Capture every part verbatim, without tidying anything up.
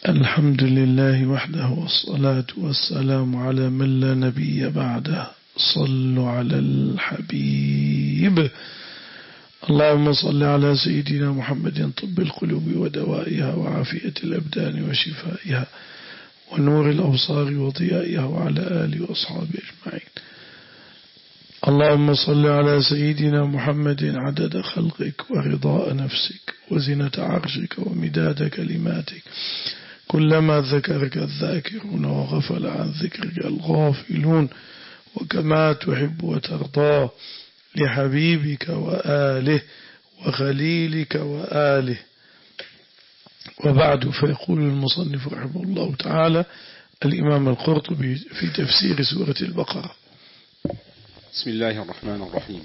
الحمد لله وحده والصلاة والسلام على من لا نبي بعده. صلوا على الحبيب. اللهم صل على سيدنا محمد طب القلوب ودوائها وعافية الأبدان وشفائها ونور الأبصار وضيائها وعلى آله وأصحابه أجمعين. اللهم صل على سيدنا محمد عدد خلقك ورضاء نفسك وزنة عرشك ومداد كلماتك، كلما ذكرك الذاكرون وغفل عن ذكرك الغافلون، وكما تحب وترضى لحبيبك وآله وخليلك وآله. وبعد، فيقول المصنف رحمه الله تعالى الإمام القرطبي في تفسير سورة البقرة: بسم الله الرحمن الرحيم.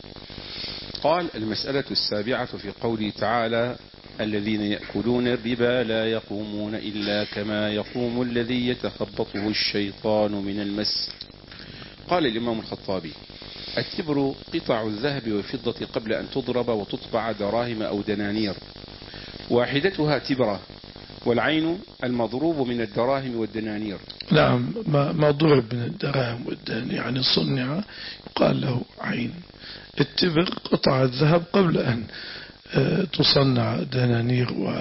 قال: المسألة السابعة في قوله تعالى: الذين يأكلون الربا لا يقومون إلا كما يقوم الذي يتخبطه الشيطان من المس. قال الإمام الخطابي: التبر قطع الذهب والفضة قبل أن تضرب وتطبع دراهم أو دنانير، واحدتها تبرة، والعين المضروب من الدراهم والدنانير. نعم، ما ضرب من الدراهم والدنانير يعني صنع يقال له عين. التبر قطع الذهب قبل أن تصنع دنانير و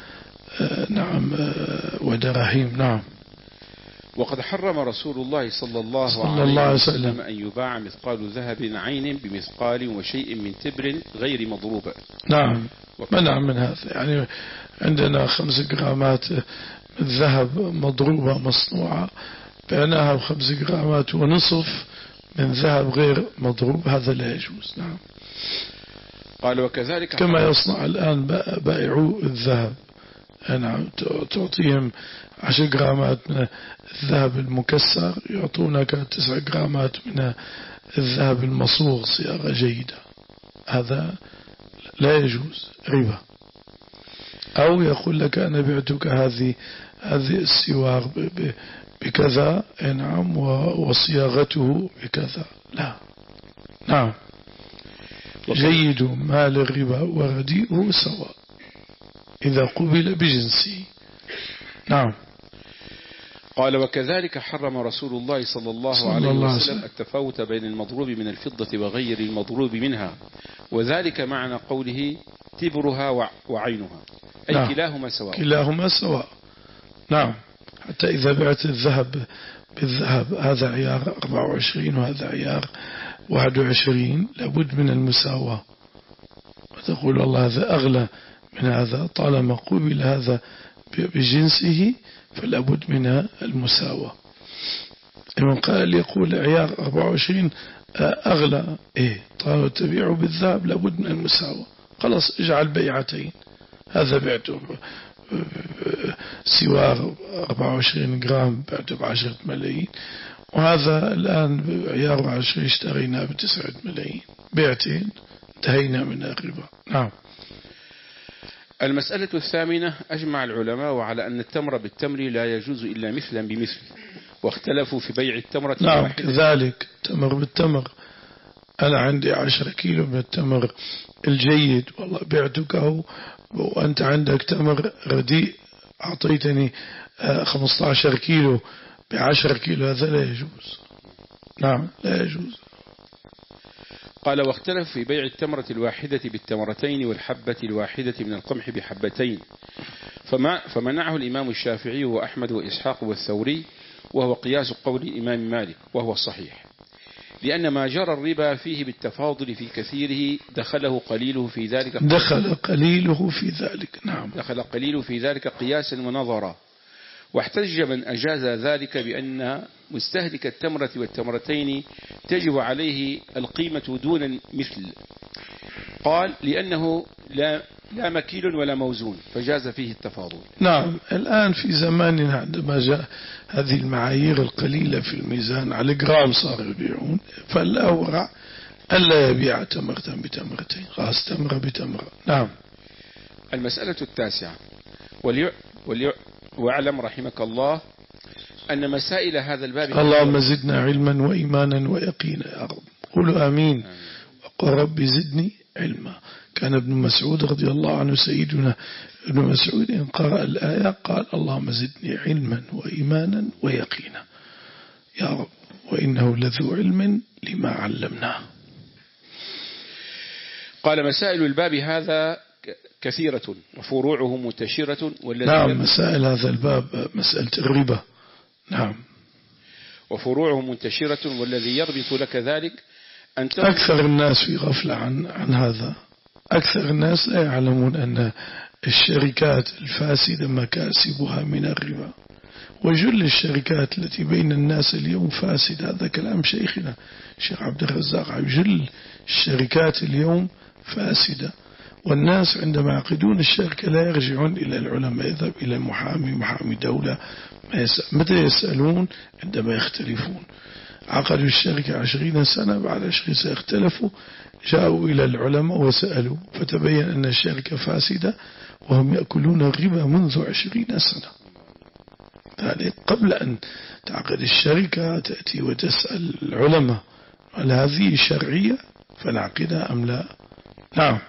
نعم ودراهم. نعم. وقد حرم رسول الله صلى الله, صلى الله عليه وسلم أن يباع مثقال ذهب عين بمثقال وشيء من تبر غير مضروبة. نعم، منع من هذا. يعني عندنا خمس جرامات من ذهب مضروبة مصنوعة بعناها بخمس جرامات ونصف من ذهب غير مضروب، هذا لا يجوز. نعم. قال: وكذلك كما يصنع الآن بائعو الذهب. نعم، تعطيهم عشر جرامات من الذهب المكسر يعطونك تسع جرامات من الذهب المصوغ صياغة جيدة، هذا لا يجوز، ربا. أو يقول لك أنا بعتك هذه هذه السوار بكذا، نعم، وصياغته بكذا، لا. نعم. جيد مال الربا ورديئه سواء إذا قبل بجنسه. نعم. قال: وكذلك حرم رسول الله صلى الله صلى عليه الله وسلم التفاوت بين المضروب من الفضة وغير المضروب منها، وذلك معنى قوله تبرها وعينها، أي نعم. كلاهما سواء. كلاهما سواء. نعم. حتى إذا بعت الذهب بالذهب، هذا عيار أربعة وعشرين وهذا عيار واحد وعشرين، لابد من المساواة، وتقول والله هذا أغلى من هذا، طالما قبل هذا بجنسه فلابد من المساواة. من قال يقول عيار أربعة وعشرين أغلى، إيه، طالما تبيعه بالذهب لابد من المساواة، خلاص اجعل بيعتين، هذا بعته سوار أربعة وعشرين جرام بعته بعشرة ملايين، وهذا الآن عيار عشرين اشتريناه بتسعة ملايين، بيعتين انتهينا من الربا. نعم. المسألة الثامنة: أجمع العلماء على أن التمر بالتمر لا يجوز إلا مثلا بمثل، واختلفوا في بيع التمرة. نعم، كذلك تمر بالتمر. أنا عندي عشرة كيلو من التمر الجيد، والله بعتك وأنت عندك تمر رديء، أعطيتني خمسة عشر كيلو بعشرة كيلو، هذا لا يجوز. نعم، لا يجوز. قال: واختلف في بيع التمرة الواحدة بالتمرتين والحبة الواحدة من القمح بحبتين، فما فمنعه الإمام الشافعي وأحمد وإسحاق والثوري، وهو قياس قول الإمام مالك، وهو الصحيح، لأن ما جرى الربا فيه بالتفاضل في كثيره دخله قليله في ذلك دخل قليله في ذلك. نعم، دخل قليله في ذلك قياسا ونظرا. واحتج من أجاز ذلك بأن مستهلك التمرة والتمرتين تجب عليه القيمة دون المثل، قال: لأنه لا, لا مكيل ولا موزون، فجاز فيه التفاضل. نعم. الآن في زماننا عندما جاء هذه المعايير القليلة في الميزان على جرام صار يبيعون، فالأورع ألا يبيع تمرة بتمرتين، خلاص تمرة بتمرة. نعم. المسألة التاسعة: وليع وليع واعلم رحمك الله أن مسائل هذا الباب. اللهم زدنا علما وإيمانا ويقينا يا رب. قولوا آمين. وقل رب زدني علما. كان ابن مسعود رضي الله عنه سيدنا ابن مسعود إن قرأ الآية قال اللهم زدني علما وإيمانا ويقينا يا رب وإنه لذو علم لما علمناه. قال مسائل الباب هذا كثيرة وفروعه منتشرة. نعم مسائل هذا الباب مسألة الربا. نعم وفروعه منتشرة والذي يربط لك ذلك أن أكثر الناس في غفلة عن, عن هذا. أكثر الناس لا يعلمون أن الشركات الفاسدة مكاسبها من الربا، وجل الشركات التي بين الناس اليوم فاسد. هذا كلام شيخنا الشيخ عبد الرزاق. جل الشركات اليوم فاسدة، والناس عندما يعقدون الشركة لا يرجعون إلى العلماء، يذهب إلى محامي محامي دولة. متى يسألون؟ عندما يختلفون. عقدوا الشركة عشرين سنة، بعد عشرين سنة اختلفوا، جاءوا إلى العلماء وسألوا، فتبين أن الشركة فاسدة وهم يأكلون الربا منذ عشرين سنة. ذلك قبل أن تعقد الشركة تأتي وتسأل العلماء هل هذه شرعية فنعقدها أم لا. نعم.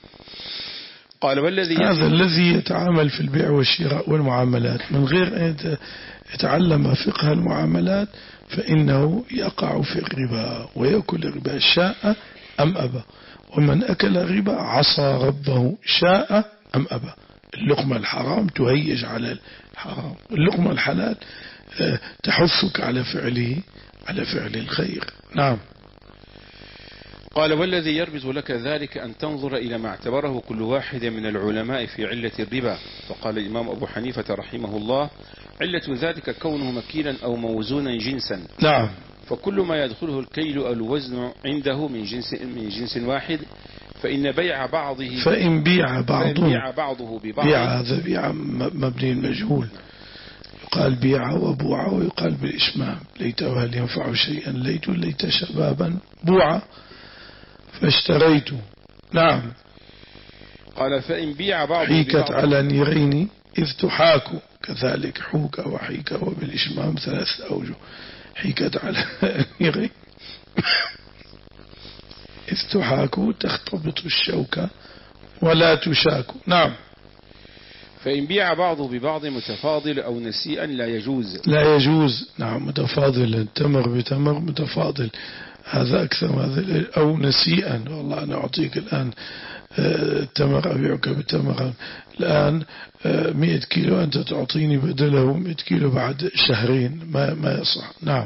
قال والذي هذا الذي يتعامل في البيع والشراء والمعاملات من غير أن يتعلم فقه المعاملات فإنه يقع في الربا ويأكل الربا شاء أم أبى. ومن أكل الربا عصى ربه شاء أم أبى. اللقمة الحرام تهيج على الحرام، اللقمة الحلال تحثك على فعله على فعل الخير. نعم. قال والذي يربط لك ذلك أن تنظر إلى ما اعتبره كل واحد من العلماء في علة الربا. فقال الإمام أبو حنيفة رحمه الله علة ذلك كونه مكيلا أو موزونا جنسا. نعم. فكل ما يدخله الكيل أو الوزن عنده من جنس من جنس واحد فإن بيع بعضه فإن بيع بعضه, فإن بيع بعضه ببعض. بيع هذا بيع مبني المجهول، يقال بيع وبوع ويقال بالإشمام. ليت هل ينفع شيئا ليت ليت شبابا بوع فاشتريت. نعم. قال فإن بيع بعضه حيكت على نيرين إذ تحاك، كذلك حوك وحيك وبالإشمام ثلاث أوجه. حيكت على نيرين إذ تحاك تختبط الشوكة ولا تشاك. نعم. فإن بيع بعضه ببعض متفاضل أو نسيئا لا يجوز. لا يجوز. نعم متفاضل، التمر بتمر متفاضل هذا أكثر هذا، أو نسيئا والله أنا أعطيك الآن التمر أبيعك بالتمر الآن مئة كيلو أنت تعطيني بدله مئة كيلو بعد شهرين، ما ما يصح. نعم.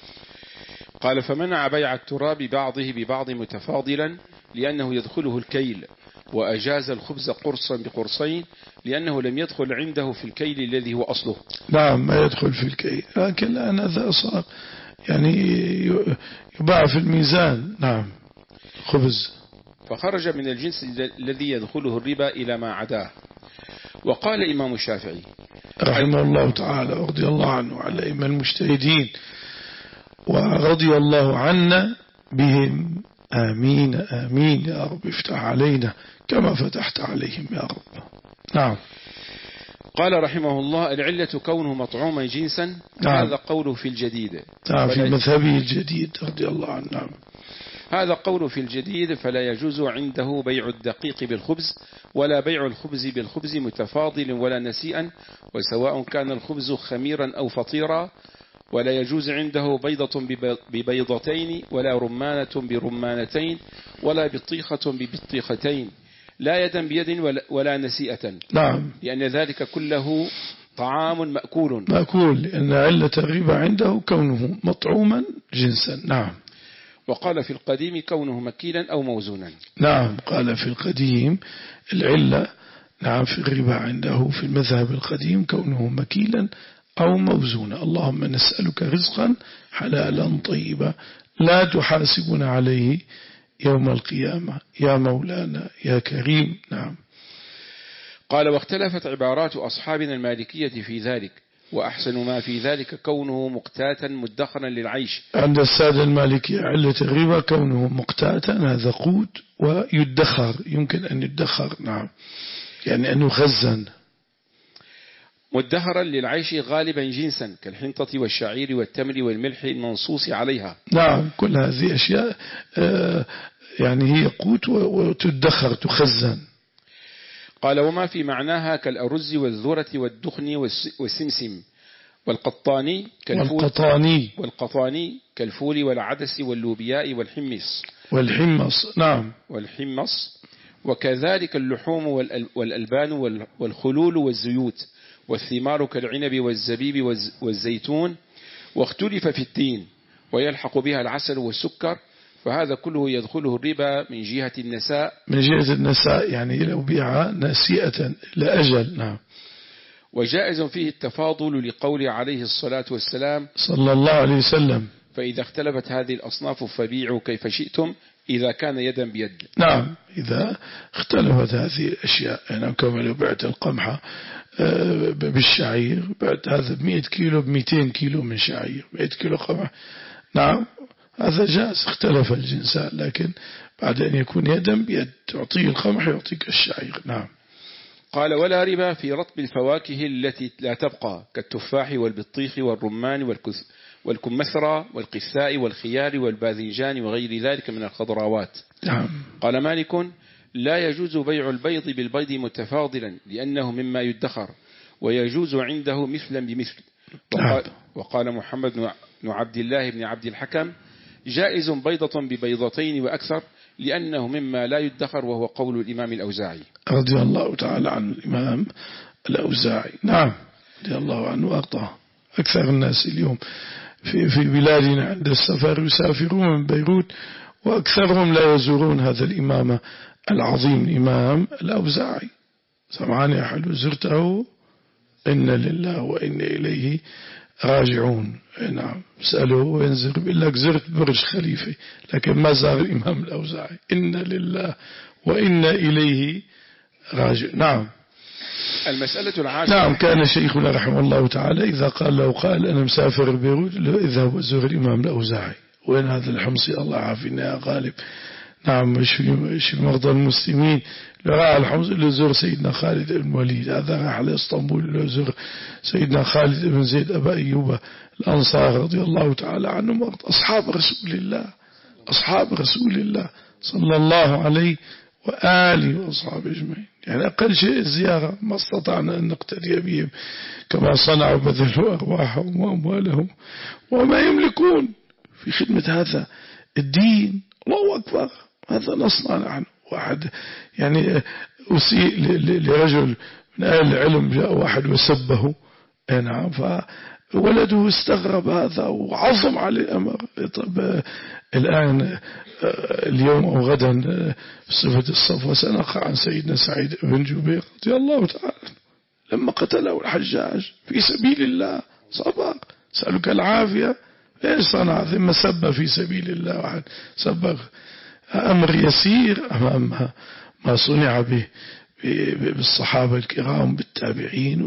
قال فمنع بيع التراب بعضه ببعض متفاضلا لأنه يدخله الكيل، وأجاز الخبز قرصا بقرصين لأنه لم يدخل عنده في الكيل الذي هو أصله. نعم ما يدخل في الكيل، لكن الآن هذا صار يعني يباع في الميزان. نعم خبز. فخرج من الجنس الذي يدخله الربا إلى ما عداه. وقال إمام الشافعي رحمه الله تعالى ورضي الله عنه على إمام المجتهدين ورضي الله عنا بهم، آمين آمين يا رب افتح علينا كما فتحت عليهم يا رب. نعم. قال رحمه الله العلة كونه مطعوما جنسا. نعم. هذا قوله في الجديد. نعم في مذهبه الجديد رضي الله عنه. نعم. هذا قوله في الجديد فلا يجوز عنده بيع الدقيق بالخبز ولا بيع الخبز بالخبز متفاضل ولا نسيئا، وسواء كان الخبز خميرا أو فطيرا، ولا يجوز عنده بيضة ببيضتين ولا رمانة برمانتين ولا بطيخة ببطيختين، لا يدا بيد ولا, ولا نسيئة. نعم. لأن ذلك كله طعام مأكول مأكول، لأن علة الربا عنده كونه مطعوما جنسا. نعم. وقال في القديم كونه مكيلا أو موزونا. نعم قال في القديم العلة نعم في الربا عنده في المذهب القديم كونه مكيلا أو موزونا. اللهم نسألك رزقا حلالا طيبا لا تحاسبنا عليه يوم القيامة يا مولانا يا كريم. نعم. قال واختلفت عبارات أصحابنا المالكية في ذلك، وأحسن ما في ذلك كونه مقتاتا مدخرا للعيش. عند السادة المالكية علة الربا كونه مقتاتا، هذا قوت ويدخر، يمكن أن يدخر. نعم يعني أنه خزن. مدخرا للعيش غالبا جنسا كالحنطة والشعير والتمر والملح المنصوص عليها. نعم كل هذه أشياء يعني هي قوت وتدخر تخزن. قال وما في معناها كالأرز والذرة والدخن والسمسم والقطاني كالفول والقطاني والقطاني كالفول والعدس واللوبياء والحمص والحمص نعم والحمص وكذلك اللحوم والألبان والخلول والزيوت والثمار كالعنب والزبيب والزيتون. واختلف في التين ويلحق بها العسل والسكر، فهذا كله يدخله الربا من جهة النساء من جهة النساء يعني لو بيع ناسئة لأجل. نعم. وجائز فيه التفاضل لقول عليه الصلاة والسلام صلى الله عليه وسلم فإذا اختلفت هذه الأصناف فبيعوا كيف شئتم إذا كان يدا بيد. نعم إذا اختلفت هذه الأشياء يعني كما لو بعت القمحة بالشعير بعت هذا بمئة كيلو بمئتين كيلو من شعير مئة كيلو قمح نعم هذا جاز اختلف الجنسان، لكن بعد أن يكون يدا بيد تعطيه القمح يعطيك الشعير. نعم. قال ولا ربا في رطب الفواكه التي لا تبقى كالتفاح والبطيخ والرمان والكمثرى والقثاء والخيار والباذنجان وغير ذلك من الخضروات. نعم. قال مالك لا يجوز بيع البيض بالبيض متفاضلا لأنه مما يدخر ويجوز عنده مثلا بمثل. وقال, وقال محمد بن عبد الله بن عبد الحكم جائز بيضة ببيضتين وأكثر لأنه مما لا يدخر، وهو قول الإمام الأوزاعي رضي الله تعالى عن الإمام الأوزاعي. نعم رضي الله عنه وأرضاه. أكثر الناس اليوم في, في بلادنا عند السفر يسافرون من بيروت وأكثرهم لا يزورون هذا الإمام العظيم الإمام الأوزاعي. سمعان يا حلو زرته إن لله وإن إليه راجعون. نعم سألوه وينزل بيقول لك زرت برج خليفة لكن ما زار الإمام الأوزاعي. إن لله وإن إليه راجع. نعم. المسألة العاشرة. نعم كان شيخنا رحمه الله تعالى إذا قال لو قال أنا مسافر بيروت اذهب وزور الإمام الأوزاعي. وين هذا الحمصي الله عافينا يا غالب. نعم مش في مرضى المسلمين لرأى الحمص اللي زور سيدنا خالد بن الوليد هذا راح على اسطنبول اللي زور سيدنا خالد بن زيد أبا أيوب الأنصار رضي الله تعالى عنهم أصحاب رسول الله أصحاب رسول الله صلى الله عليه وآله وأصحابه أجمعين. يعني أقل شيء الزيارة ما استطعنا أن نقتدي بهم كما صنعوا بذلوا أرواحهم وأموالهم وما يملكون في خدمة هذا الدين. الله أكبر. هذا نصنع نحن. واحد يعني أسيء لرجل من أهل العلم جاء واحد وسبه نعم فولده استغرب هذا وعظم عليه الأمر. طب الآن اليوم أو غدا في صفة الصفوة سنقع عن سيدنا سعيد بن جبير رضي الله تعالى لما قتله الحجاج في سبيل الله صبر سألك العافية ليش صنع ثم سب في سبيل الله واحد سب أمر يسير أمام ما صنع به بالصحابة الكرام بالتابعين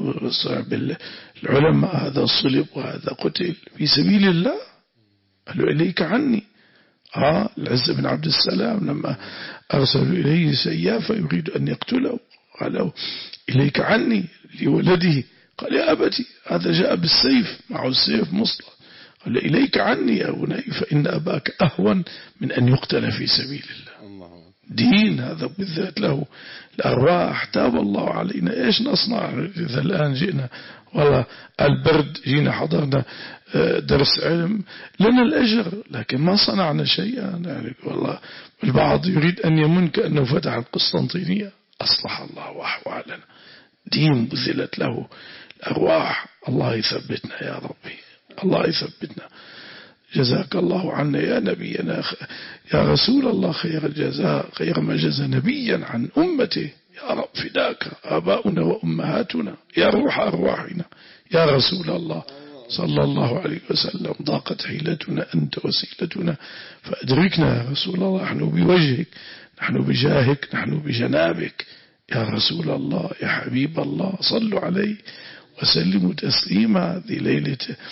بالعلماء. هذا صلب وهذا قتل في سبيل الله. قالوا إليك عني. آه العز بن عبد السلام لما أرسلوا إليه سيافة يريد أن يقتله قالوا إليك عني لولده. قال يا أبتي هذا جاء بالسيف معه السيف مصلى. قال إليك عني يا بني فإن أباك أهون من أن يقتل في سبيل الله. دين هذا بالذات له الأرواح. تاب الله علينا. إيش نصنع إذا الآن جئنا والله البرد جينا حضرنا درس علم لنا الأجر لكن ما صنعنا شيئا. يعني والله البعض يريد أن يمن كأنه فتح القسطنطينية. أصلح الله أحوالنا. دين بذلت له الأرواح. الله يثبتنا يا ربي. الله يثبتنا. جزاك الله عنا يا نبينا يا رسول الله خير الجزاء خير ما جزى نبيا عن أمته. يا رب فداك آباؤنا وأمهاتنا يا روح أرواحنا يا رسول الله صلى الله عليه وسلم. ضاقت حيلتنا أنت وسيلتنا فأدركنا يا رسول الله. نحن بوجهك نحن بجاهك نحن بجنابك يا رسول الله يا حبيب الله. صلوا عليه وسلموا تسليما. هذه ليلة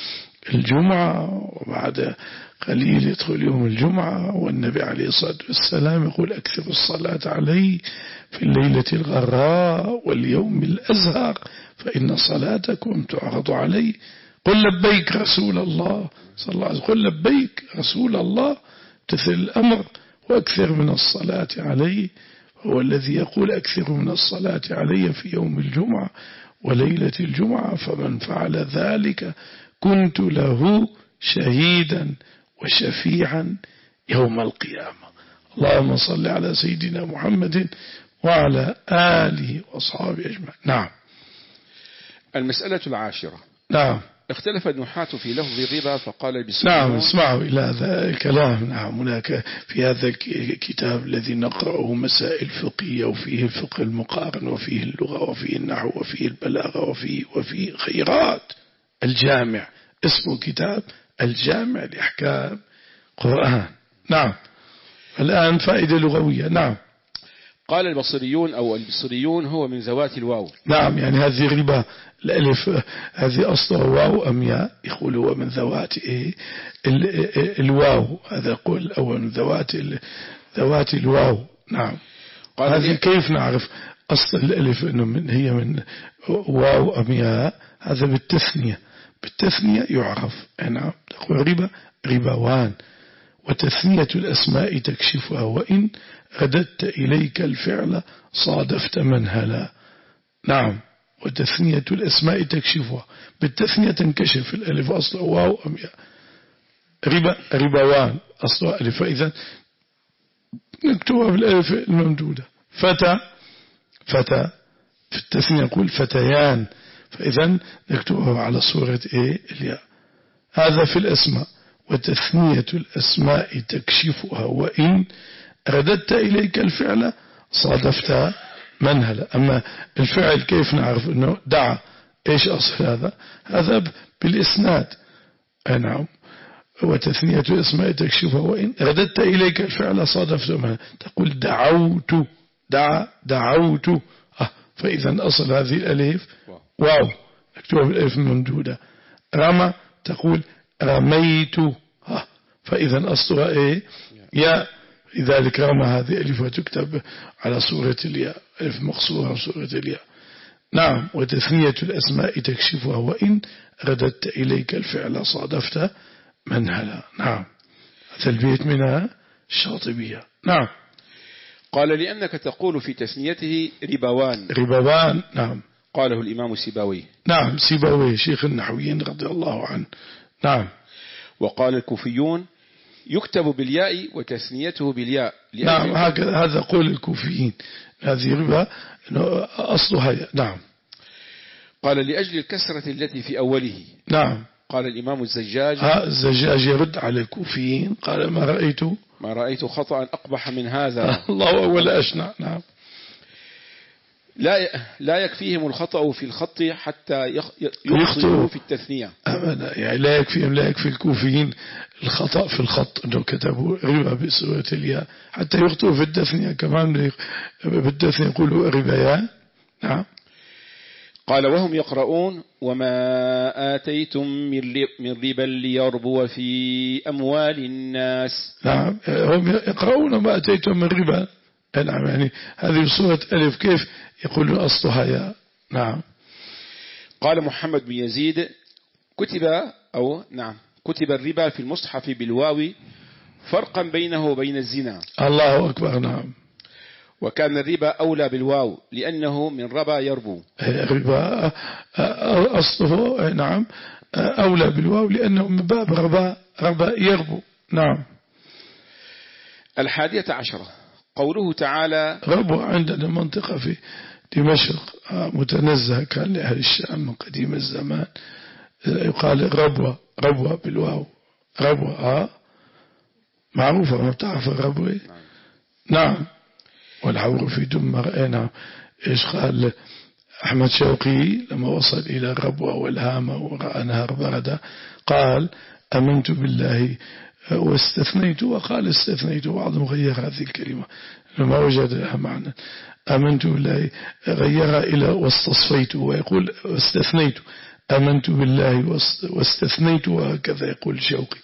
الجمعة وبعد قليل يدخل يوم الجمعة والنبي عليه الصلاة والسلام يقول أكثر الصلاة عليه في الليلة الغراء واليوم الأزهر فإن صلاتكم تعرض علي. قل لبيك رسول الله صلى الله عليه وسلم. قل لبيك رسول الله. تثل الأمر وأكثر من الصلاة علي، هو الذي يقول أكثر من الصلاة علي في يوم الجمعة وليلة الجمعة، فمن فعل ذلك كنت له شهيدا وشفيعا يوم القيامة. اللهم صل على سيدنا محمد وعلى آله وأصحابه أجمعين. نعم. المسألة العاشرة. نعم. اختلف النحاة في لفظ الربا فقال البصريون. نعم، اسمعوا إلى هذا الكلام. نعم، هناك في هذا الكتاب الذي نقرأه مسائل فقهية، وفيه الفقه المقارن، وفيه اللغة، وفيه النحو، وفيه البلاغة، وفيه وفيه خيرات. الجامع، اسمه كتاب الجامع لأحكام قرآن. نعم. الآن فائدة لغوية. نعم. قال البصريون أو البصريون هو من ذوات الواو. نعم، يعني هذه الربا الألف هذه أصلها واو أم ياء؟ يقول هو من ذوات إيه الواو، هذا قول أول من ذوات ذوات الواو. نعم. هذه كيف نعرف أصل الألف إنه من هي من واو أم ياء؟ هذا بالتثنية، بالتثنية يعرف. نعم. تقول ربا ربوان، وتثنية الأسماء تكشفها، وإن رددت إليك الفعل صادفت منهلا. نعم. وتثنية الأسماء تكشفها، بالتثنية تنكشف الألف أصل واو أم ياء. ربا ربوان أصل ألف، فإذا نكتبها بالألف الممدودة. فتى فتى في التثنية نقول فتيان، فإذا نكتبها على صورة إيه الياء. هذا في الأسماء. وتثنية الأسماء تكشفها، وإن رددت إليك الفعل صادفت منهلا. أما الفعل كيف نعرف أنه دعا؟ إيش أصل هذا؟ هذا بالإسناد. نعم. وتثنية الأسماء تكشفها، وإن رددت إليك الفعل صادفت منهلا. تقول دعوت، دعا دعوت، آه فإذا أصل هذه الألف واو، نكتبها بالألف الممدودة. رمى، تقول رميت، آه فإذا أصلها إيه؟ يا. لذلك رمى هذه ألف وتكتب على صورة الياء، ألف مقصورة صورة الياء. نعم. وتثنية الأسماء تكشفها، وإن رددت إليك الفعل صادفت منهلا. نعم. هذا البيت منها الشاطبية. نعم. قال لأنك تقول في تثنيته ربوان. ربوان. نعم. قاله الإمام السيباوي. نعم، سيباوي شيخ النحويين رضي الله عنه. نعم. وقال الكوفيون يكتب بالياء وتثنيته بالياء. نعم، هكذا هذا قول الكوفيين. هذه ربا أصلها ياء. نعم. قال لأجل الكسرة التي في أوله. نعم. قال الإمام الزجاج. الزجاج يرد على الكوفيين، قال ما رأيت ما رأيت خطأ أقبح من هذا. الله أول أشنع. نعم. لا لا يكفيهم الخطأ في الخط حتى يخطئوا في التثنية. أبدا، يعني لا يكفيهم، لا يكفي الكوفيين الخطأ في الخط أنه كتبوا ربا بسورة الياء، حتى يخطئوا في التثنية كمان. بالتثنية يقولوا ربيان. نعم. قال وهم يقرؤون وما آتيتم من ربا ليربو في أموال الناس. نعم، هم يقرؤون ما آتيتم من ربا. نعم، يعني هذه صورة ألف كيف يقولون أصلها يا. نعم. قال محمد بن يزيد كتب أو نعم كتب الربا في المصحف بالواو فرقا بينه وبين الزنا. الله أكبر. نعم. وكان الربا أولى بالواو لأنه من ربا يربو. الربا أصله نعم أولى بالواو لأنه من باب ربا ربا يربو. نعم. الحادية عشرة قوله تعالى ربو عندنا منطقة في دمشق متنزه كان لأهل الشام من قديم الزمان، يقال ربوة ربوة بالواو ربوة. آه معروفة، ما بتعرف الربوة. نعم. والحور في دمر. نعم. إيش قال أحمد شوقي لما وصل إلى الربوة والهامة ورأى نهر بردة؟ قال أمنت بالله واستثنيت، وقال استثنيت. بعضهم غير هذه الكلمة لما وجد لها معنى. أمنت بالله غيرها إلى واستصفيت، ويقول واستثنيت. أمنت بالله واستثنيت، وهكذا يقول شوقي.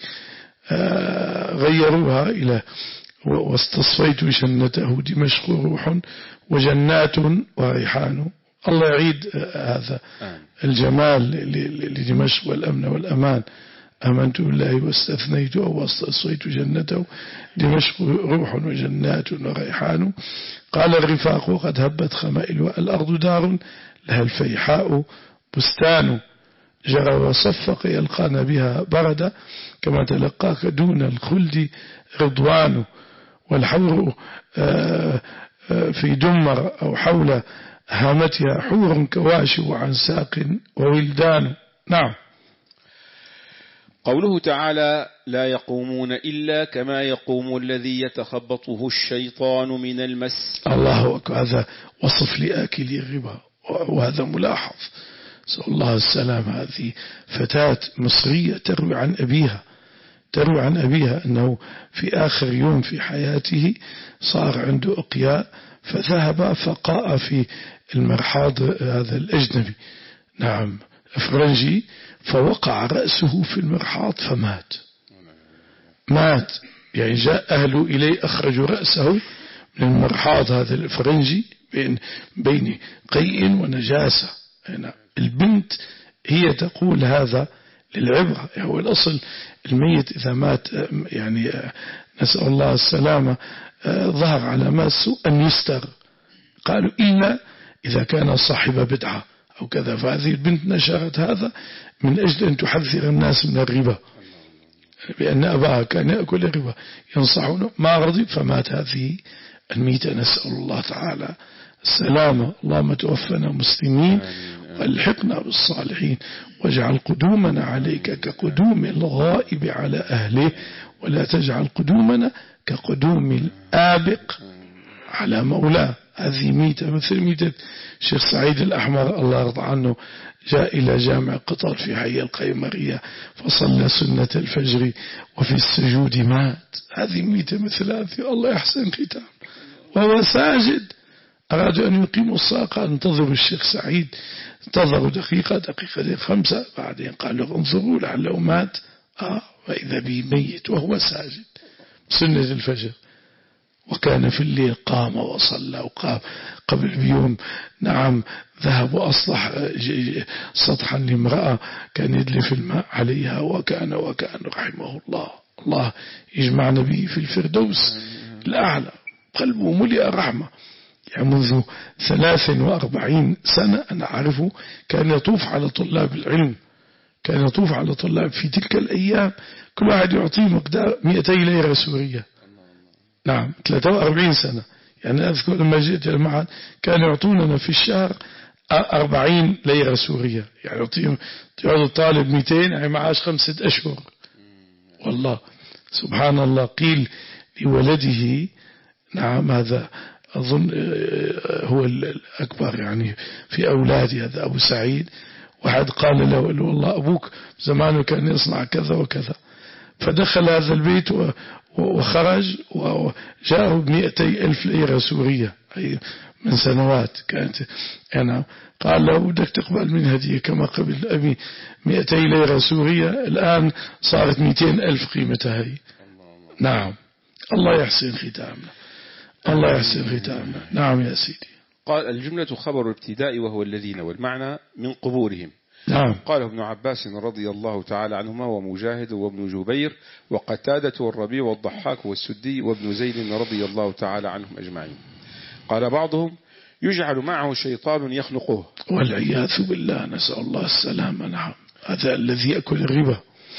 غيروها إلى واستصفيت جنته دمشق روح وجنات وريحان. الله يعيد هذا الجمال لدمشق والأمن والأمان. آمنت بالله واستثنيت أو واستثنيت جنته دمشق روح وجنات وريحان قال الرفاق قد هبت خمائل الأرض دار لها الفيحاء بستان جرى وصفق يلقان بها بردا كما تلقاك دون الخلد رضوان والحور في دمر أو حول هامتها حور كواشو عن ساق وولدان. نعم. قوله تعالى لا يقومون إلا كما يقوم الذي يتخبطه الشيطان من المس. الله أكبر. هذا وصف لآكل الربا وهذا ملاحظ. سأل الله السلام. هذه فتاة مصرية تروي عن أبيها تروي عن أبيها أنه في آخر يوم في حياته صار عنده أقياء فذهب فقاء في المرحاض هذا الأجنبي نعم الفرنجي فوقع رأسه في المرحاض فمات مات يعني جاء أهله إليه أخرجوا رأسه من المرحاض هذا الفرنجي بين, بين قيء ونجاسة. هنا البنت هي تقول هذا للعبرة. هو الأصل الميت إذا مات يعني نسأل الله السلامة ظهر علامات سوء أن يستر قالوا إلا إذا كان صاحب بدعة أو كذا. فهذه البنت نشرت هذا من أجل أن تحذر الناس من الربا بأن أباها كان يأكل الربا ينصحونه ما رضي فمات هذه الميتة. نسأل الله تعالى السلامة. اللهم توفنا مسلمين والحقنا بالصالحين واجعل قدومنا عليك كقدوم الغائب على أهله ولا تجعل قدومنا كقدوم الآبق على مولاه. هذه ميتة مثل ميتة الشيخ سعيد الأحمر الله يرضى عنه جاء إلى جامع قطر في حي القيمرية فصلى سنة الفجر وفي السجود مات. هذه ميتة مثل هذه الله يحسن ختام وهو ساجد. أرادوا أن يقيموا الصلاة قال انتظروا الشيخ سعيد انتظروا دقيقة دقيقة خمسة بعدين قالوا انظروا لعله مات آه وإذا به ميت وهو ساجد سنة الفجر. وكان في الليل قام وصلى وقام قبل بيوم نعم ذهب وأصلح سطحا لامرأة كان يدلف الماء عليها وكان وكان رحمه الله. الله يجمعنا به في الفردوس الأعلى. قلبه ملئ رحمة. يعني منذ ثلاث وأربعين سنة أنا أعرفه كان يطوف على طلاب العلم كان يطوف على طلاب في تلك الأيام كل واحد يعطيه مقدار مئتي ليرة سورية. نعم ثلاثة وأربعين سنة. يعني أذكر لما جئت المعهد كان يعطوننا في الشهر أربعين ليرة سورية يعني يعطيهم يعطي الطالب مئتين يعني معاش خمسة أشهر. والله سبحان الله. قيل لولده نعم هذا أظن هو الأكبر يعني في أولادي هذا أبو سعيد واحد قال له والله أبوك زمانه كان يصنع كذا وكذا فدخل هذا البيت وخرج وجاءه بمئتي ألف ليرة سورية أي من سنوات كانت أنا قال له بدك تقبل من هدية كما قبل أبي مئتي ليرة سورية الآن صارت مئتين ألف قيمتها هي. نعم الله يحسن ختامنا الله يحسن ختامنا. نعم يا سيدي. قال الجملة خبر ابتداء وهو الذين والمعنى من قبورهم. نعم. قال ابن عباس رضي الله تعالى عنهما ومجاهد وابن جبير وقتادة والربيع والضحاك والسدي وابن زيد رضي الله تعالى عنهم أجمعين. قال بعضهم يجعل معه شيطان يخلقه والعياذ بالله نسأل الله السلامة. نعم هذا الذي يأكل الربا.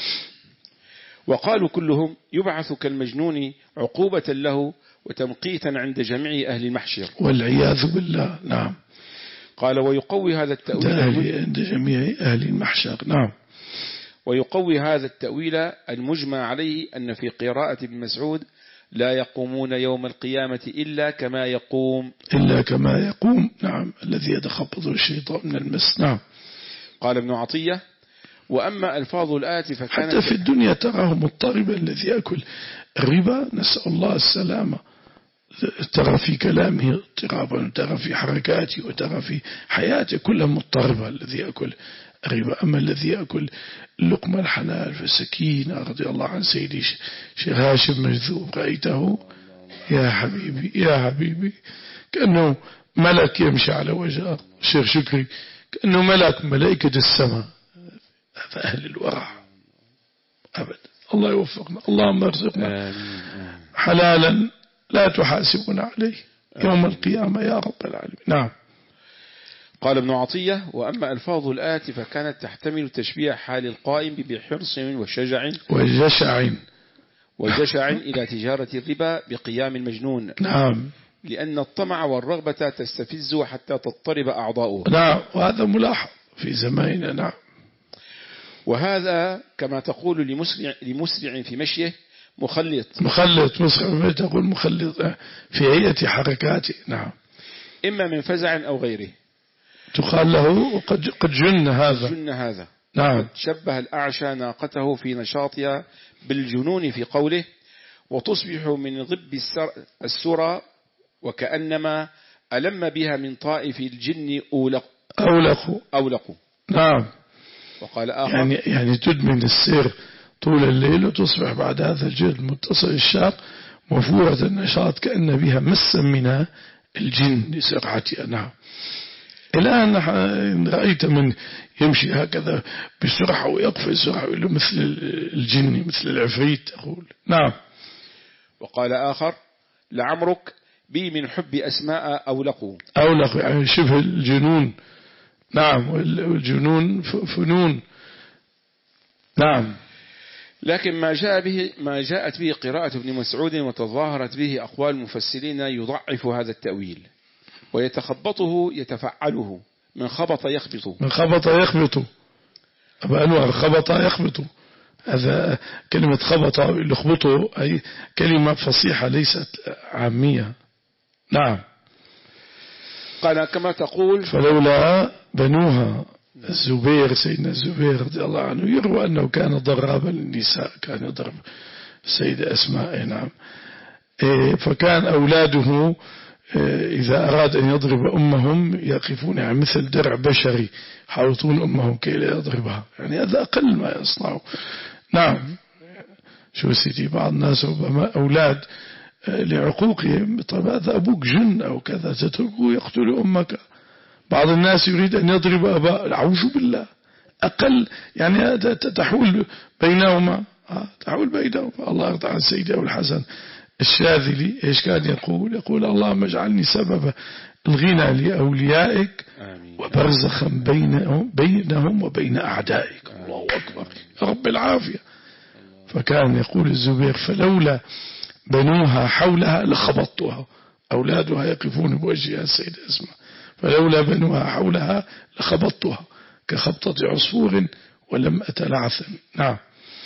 وقالوا كلهم يبعث كالمجنون عقوبة له وتمقيتا عند جميع أهل المحشر والعياذ بالله. نعم. قال ويقوي هذا التأويل عند جميع أهل المحشر. نعم. ويقوي هذا التأويل المجمع عليه أن في قراءة ابن مسعود لا يقومون يوم القيامة إلا كما يقوم إلا كما يقوم. نعم الذي يتخبطه الشيطان من المس. نعم. قال ابن عطية وأما ألفاظ الآية فكانت حتى في الدنيا تراه مضطربا الذي يأكل الربا نسأل الله السلامة. ترى في كلامه اضطرابا وترى في حركاته وترى في حياته كلها مضطربة الذي يأكل الربا. أما الذي يأكل اللقمة الحلال فسكينة رضي الله عن سيدي شيخ هاشم مجذوب رأيته يا حبيبي يا حبيبي كأنه ملك يمشي على وجهه. شيخ شكري كأنه ملك ملائكة السماء. هذا أهل الورع. أبدا. الله يوفقنا، اللهم ارزقنا حلالا لا تحاسبنا عليه يوم القيامة يا رب العالمين. نعم. قال ابن عطية: وأما ألفاظ الآية فكانت تحتمل تشبيه حال القائم بحرص وشجع وجشع وجشع إلى تجارة الربا بقيام المجنون. نعم. لأن الطمع والرغبة تستفز حتى تضطرب أعضاؤه. نعم، وهذا ملاحظ في زماننا. نعم. وهذا كما تقول لمسرع, لمسرع في مشيه مخلط مخلط مسرع تقول مخلط في هيئة حركاته. نعم. إما من فزع أو غيره تقال له قد قد جن هذا جن هذا. نعم. قد شبه الأعشى ناقته في نشاطها بالجنون في قوله: وتصبح من ضب السرى وكأنما ألم بها من طائف الجن أولق أولق أولق. نعم. وقال آخر: يعني يعني تدمن السير طول الليل وتصبح بعد هذا الجلد متصل الشاق مفورة النشاط كأن بها مسا من الجن لسرعتها. نعم. الآن رأيت من يمشي هكذا بسرعة ويقفز بسرعة مثل الجن مثل العفريت تقول. نعم. وقال آخر: لعمرك بي من حب أسماء أولقوا. أولق يعني شبه الجنون. نعم. والجنون فنون. نعم. لكن ما جاء به ما جاءت به قراءة ابن مسعود وتظاهرت به أقوال المفسرين يضعف هذا التأويل، ويتخبطه يتفعله من خبط يخبط. من خبط يخبط. أبا أنواع خبط يخبط، هذا كلمة خبط يخبطه أي كلمة فصيحة ليست عامية. نعم. قال كما تقول: فلولا بنوها الزبير سيدنا الزبير رضي الله عنه يروى أنه كان ضرابا للنساء، كان يضرب السيدة أسماء. نعم. فكان أولاده إذا أراد أن يضرب أمهم يقفون يعني مثل درع بشري حاوطون أمهم كي لا يضربها، يعني هذا أقل ما يصنعه. نعم. شو سيدي بعض الناس ربما أولاد لعقوقهم طب هذا أبوك جن أو كذا تتركه يقتل أمك. بعض الناس يريد أن يضرب أباء، أعوذ بالله. أقل يعني تحول بينهما تحول بينهما. الله يرضى عن سيدي أبو الحسن الشاذلي إيش كان يقول؟ يقول: اللهم اجعلني سبب الغنى لأوليائك وبرزخا بينهم, بينهم وبين أعدائك. الله أكبر يا رب العافية. فكان يقول الزبير: فلولا بنوها حولها لخبطتها. أولادها يقفون بوجهها السيدة أسماء، فلولا بنوها حولها لخبطتها كخبطة عصفور ولم أتلعثم. نعم.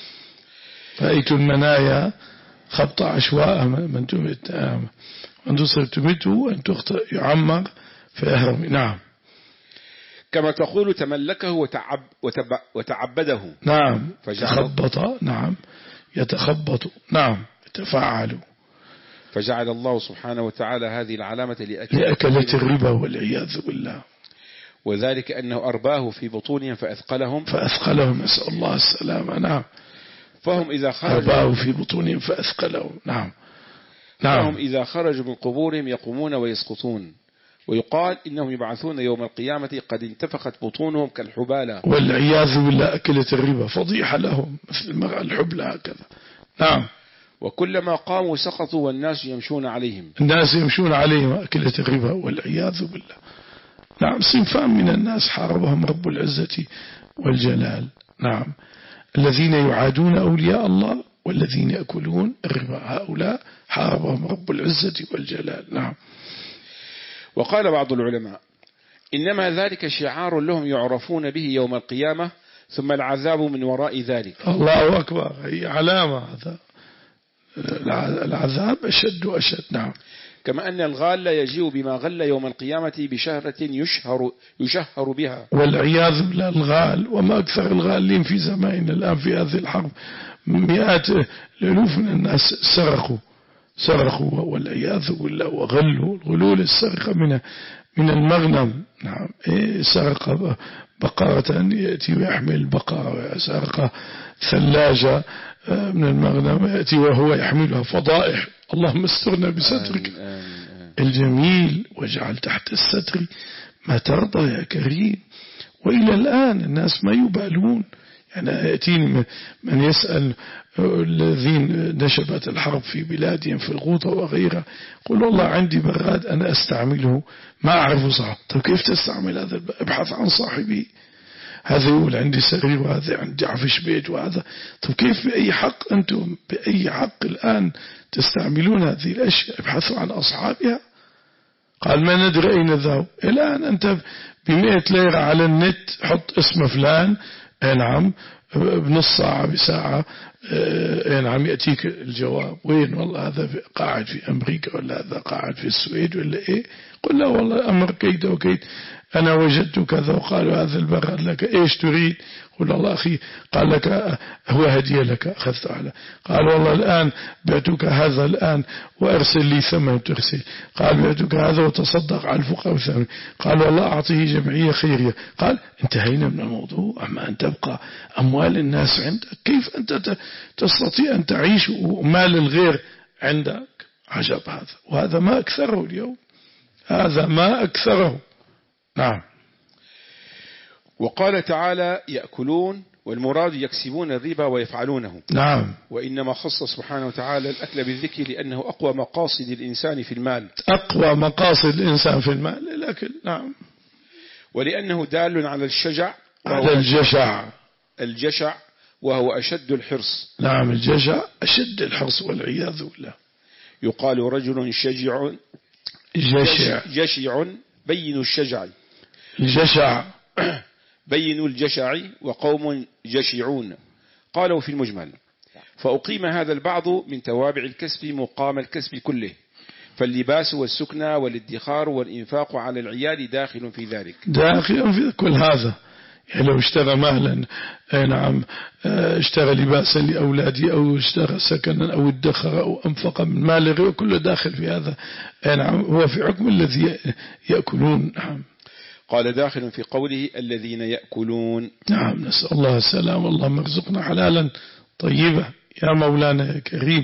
رأيت المنايا خبط عشواء من تمت من تصر تمته أن تخطئ يعمر فيهرم. نعم. كما تقول: تملكه وتعب وتب وتعبده. نعم. تخبط. نعم. يتخبط. نعم. يتفاعل. فجعل الله سبحانه وتعالى هذه العلامة لأكلة, لأكلة الربا والعياذ بالله، وذلك أنه أرباه في بطونهم فأثقلهم فأثقلهم نسأل الله السلامة. نعم. فهم إذا خرجوا أرباه في بطونهم فأثقلهم. نعم. نعم. فهم إذا خرجوا من قبورهم يقومون ويسقطون، ويقال إنهم يبعثون يوم القيامة قد انتفخت بطونهم كالحبالة والعياذ بالله. أكلة الربا فضيحة لهم مثل المرأة الحبلى هكذا. نعم. وكلما قاموا سقطوا والناس يمشون عليهم الناس يمشون عليهم أكلة الربا والعياذ بالله. نعم. صنفان من الناس حاربهم رب العزة والجلال. نعم. الذين يعادون أولياء الله والذين يأكلون الربا، هؤلاء حاربهم رب العزة والجلال. نعم. وقال بعض العلماء: إنما ذلك شعار لهم يعرفون به يوم القيامة، ثم العذاب من وراء ذلك. الله أكبر. هي علامة. هذا العذاب أشد وأشد. نعم. كما أن الغال يجيء بما غل يوم القيامة بشهرة يشهر, يشهر بها والعياذ بالله. الغال وما أكثر الغالين في زماننا الآن في هذه الحرب، مئات الألوف من الناس سرقوا سرقوا والعياذ بالله وغلوا. الغلول السرقة من من المغنم. نعم. إيه سرق بقرة يأتي ويحمل بقرة، سرق ثلاجة من المغنم يأتي وهو يحملها. فضائح. اللهم استرنا بسترك الجميل واجعل تحت الستر ما ترضى يا كريم. وإلى الآن الناس ما يبالون. يعني يأتيني من يسأل الذين نشبت الحرب في بلادهم في الغوطة وغيرها، قل والله عندي براد أنا أستعمله ما أعرف صعب. طيب كيف تستعمل هذا؟ ابحث عن صاحبه. هذا يقول عندي سرير وهذا عندي عفش بيت وهذا. طيب كيف بأي حق أنتم بأي حق الآن تستعملون هذه الأشياء؟ ابحثوا عن أصحابها. قال ما ندري أين ذهب. الآن أنت بمئة ليرة على النت حط اسم فلان، نعم، بنص ساعة بساعة نعم يأتيك الجواب. وين؟ والله هذا قاعد في أمريكا ولا هذا قاعد في السويد ولا إيه. قل لا والله أمر كيد وكيد، أنا وجدت كذا وقالوا هذا البراد لك، إيش تريد؟ قل الله أخي قال لك هو هدية لك أخذت على. قال والله الآن بعتك هذا الآن وأرسل لي ثمن ترسل. قال بعتك هذا وتصدق على الفقراء ثمن. قال والله أعطيه جمعية خيرية. قال انتهينا من الموضوع. أما أن تبقى أموال الناس عندك، كيف أنت تستطيع أن تعيش ومال الغير عندك؟ عجب هذا. وهذا ما أكثره اليوم، هذا ما أكثره. نعم. وقال تعالى يأكلون، والمراد يكسبون الربا ويفعلونه. نعم. وإنما خص سبحانه وتعالى الأكل بالذكر لأنه أقوى مقاصد الإنسان في المال. أقوى مقاصد الإنسان في المال الأكل. نعم. ولأنه دال على الشجع، على الجشع. الجشع وهو أشد الحرص. نعم الجشع أشد الحرص والعياذ بالله. يقال رجل شجع جشع جشع بين الشجع. الجشع بين الجشع وقوم جشعون. قالوا في المجمل. فأقيم هذا البعض من توابع الكسب مقام الكسب كله، فاللباس والسكنى والادخار والإنفاق على العيال داخل في ذلك. داخل في كل هذا. يعني لو اشترى مهلا، نعم، اشترى لباسا لأولادي أو اشترى سكنا أو ادخر أو أنفق من مال غيره، كله داخل في هذا. نعم هو في حكم الذي يأكلون. نعم. قال داخل في قوله الذين يأكلون. نعم نسأل الله السلام. اللهم ارزقنا حلالا طيبة يا مولانا يا كريم.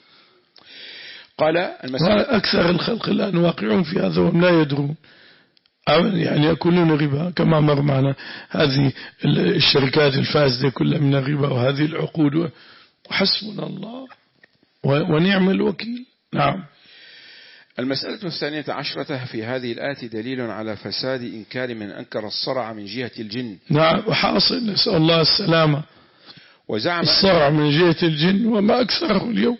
قال المسألة أكثر الخلق الآن واقعون في هذا وهم لا يدرون، يعني يأكلون ربا كما مر معنا. هذه الشركات الفاسدة كلها من الربا وهذه العقود، وحسبنا الله ونعم الوكيل. نعم. المسألة الثانية عشرة في هذه الآية دليل على فساد إنكار من أنكر الصرع من جهة الجن. نعم وحاصل نسأل الله السلامة. وزعم الصرع من جهة الجن وما أكثره اليوم،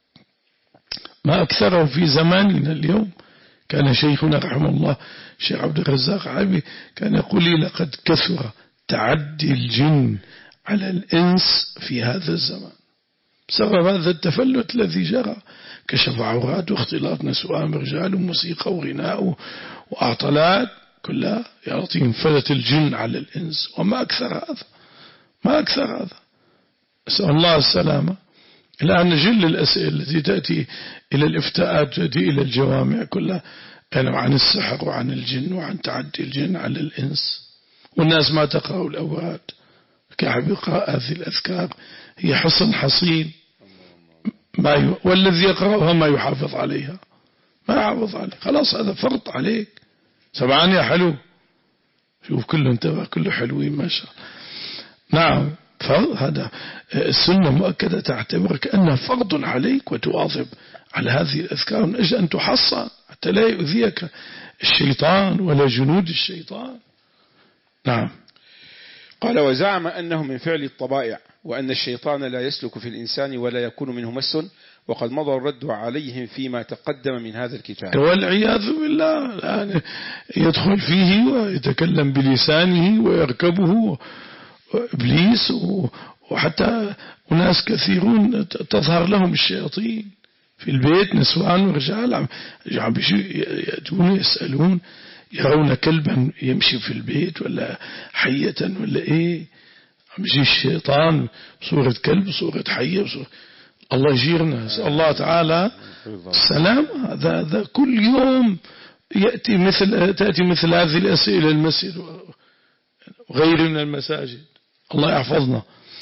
ما أكثره في زماننا اليوم. كان شيخنا رحمه الله الشيخ عبد الرزاق عابي كان يقول لي لقد كثر تعدي الجن على الإنس في هذا الزمان بسبب هذا التفلت الذي جرى، كشف عورات واختلاط نسوان رجال وموسيقى وغناء وأعطالات كلها يعطي انفلت الجن على الإنس. وما أكثر هذا، ما أكثر هذا. نسأل الله السلامة. الآن جل الأسئلة التي تأتي إلى الإفتاءات تأتي إلى الجوامع كلها يعني عن السحر وعن الجن وعن تعدي الجن على الإنس، والناس ما تقرأ الأوراد. كعب يقرأ هذه الأذكار هي حصن حصين ما ي... والذي يقرأها ما يحافظ عليها، ما يحافظ عليها، خلاص هذا فرط عليك. سبعان يا حلو، شوف كله انتبه كله حلوين ما شاء الله. نعم. فهذا السنة مؤكدة تعتبر كأنها فرض عليك وتواظب على هذه الأذكار من أجل أن تحصن حتى لا يؤذيك الشيطان ولا جنود الشيطان. نعم. قال وزعم أنه من فعل الطبائع، وأن الشيطان لا يسلك في الإنسان ولا يكون منه مس، وقد مضى الرد عليهم فيما تقدم من هذا الكتاب. والعياذ بالله يعني يدخل فيه ويتكلم بلسانه ويركبه إبليس، وحتى أناس كثيرون تظهر لهم الشياطين في البيت، نسوان ورجال عم يأتون يسألون يرون كلبا يمشي في البيت ولا حية ولا إيه، عم يجي الشيطان بصورة كلب بصورة حية بصورة. الله يجيرنا، نسأل الله تعالى السلام. هذا هذا كل يوم يأتي مثل تأتي مثل هذه الأسئلة المسجد وغير من المساجد. الله يحفظنا.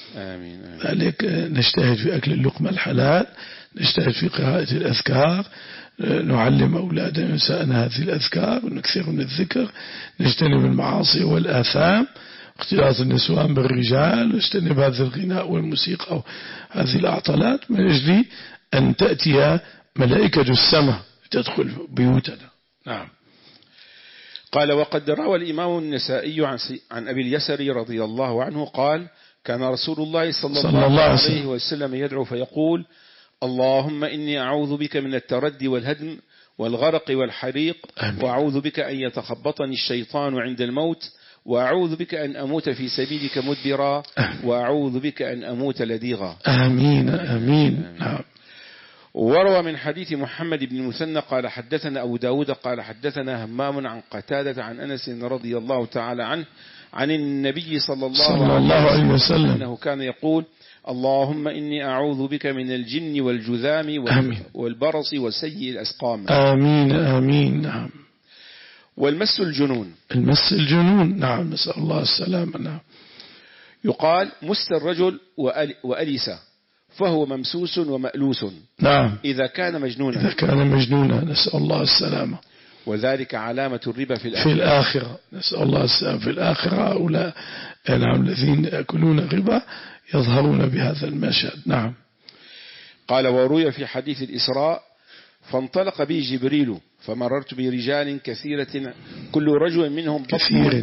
آمين آمين. ذلك نجتهد في أكل اللقمة الحلال، نجتهد في قراءة الأذكار، نعلم أولادنا ونساءنا هذه الأذكار ونكثر من الذكر، نجتنب المعاصي والآثام، اختلاط النسوان بالرجال، ونجتنب هذا الغناء والموسيقى وهذه الأعطالات، من أجل أن تأتي ملائكة السماء تدخل بيوتنا. نعم. قال: وقد روى الإمام النسائي عن أبي اليسري رضي الله عنه قال: كان رسول الله صلى, صلى الله عليه وسلم يدعو فيقول: اللهم إني أعوذ بك من التردي والهدم والغرق والحريق، آمين. وأعوذ بك أن يتخبطني الشيطان عند الموت، وأعوذ بك أن أموت في سبيلك مدبرا، وأعوذ بك أن أموت لديغا. آمين آمين. نعم. وروى من حديث محمد بن المثنى قال: حدثنا أبو داود قال: حدثنا همام عن قتادة عن أنس رضي الله تعالى عنه عن النبي صلى الله, صلى الله عليه وسلم أنه كان يقول: اللهم إني أعوذ بك من الجن والجذام والبرص وسيء الأسقام. آمين آمين. نعم. والمس الجنون. المس الجنون. نعم. نسأل الله السلامة. نعم. يقال: مس الرجل وألس فهو ممسوس ومألوس. نعم. إذا كان مجنونا. إذا كان مجنونا نسأل الله السلامة. وذلك علامة الربا في الآخرة. في الآخرة نسأل الله السلامة. في الآخرة هؤلاء نعم الذين يأكلون الربا يظهرون بهذا المشهد. نعم. قال: وروي في حديث الإسراء: فانطلق بي جبريل فمررت برجال كثيرة كل رجل منهم كثير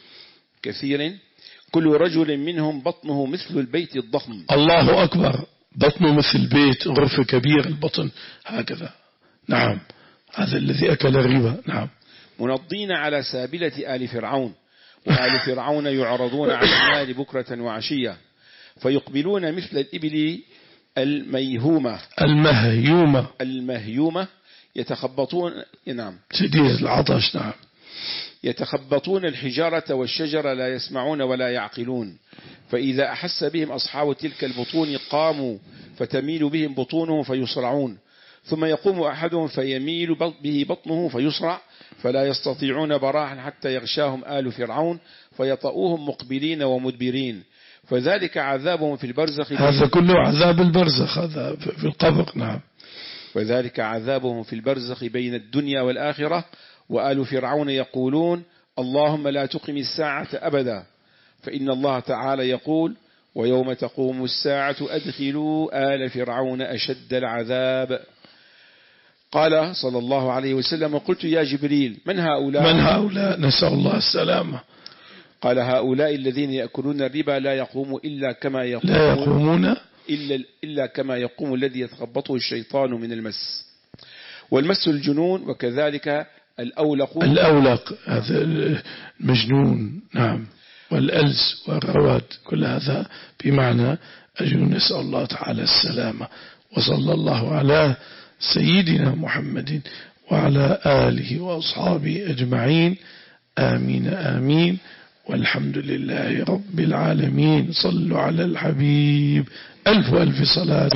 كثير كل رجل منهم بطنه مثل البيت الضخم. الله أكبر. بطنه مثل البيت، غرفة كبير البطن هكذا. نعم. هذا الذي أكل الربا. نعم. منضين على سابلة آل فرعون، وآل فرعون يعرضون على النار بكرة وعشية، فيقبلون مثل الإبل الميهومة المهيومة المهيومة يتخبطون. نعم. شديد العطش. نعم. يتخبطون الحجارة والشجر لا يسمعون ولا يعقلون، فإذا أحس بهم أصحاب تلك البطون قاموا فتميل بهم بطونهم فيصرعون، ثم يقوم أحدهم فيميل به بطنه فيصرع، فلا يستطيعون براحا حتى يغشاهم آل فرعون فيطؤوهم مقبلين ومدبرين، فذلك عذابهم في البرزخ. هذا كله عذاب البرزخ، هذا في القبر. نعم. وذلك عذابهم في البرزخ بين الدنيا والآخرة. وآل فرعون يقولون: اللهم لا تقم الساعة أبدا، فإن الله تعالى يقول: ويوم تقوم الساعة أدخلوا آل فرعون أشد العذاب. قال صلى الله عليه وسلم: قلت يا جبريل من هؤلاء؟ من هؤلاء؟ نسأل الله السلامة. قال: هؤلاء الذين يأكلون الربا لا يقوم إلا كما يقوم لا يقومون إلا, إلا كما يقوم الذي يتخبطه الشيطان من المس. والمس الجنون، وكذلك الأولق الأولق هذا المجنون. نعم. والألس والرواد كل هذا بمعنى الجنون. نسأل الله تعالى السلامة. وصلى الله على سيدنا محمد وعلى آله وأصحابه أجمعين. آمين آمين. والحمد لله رب العالمين. صلوا على الحبيب. ألف ألف صلاة.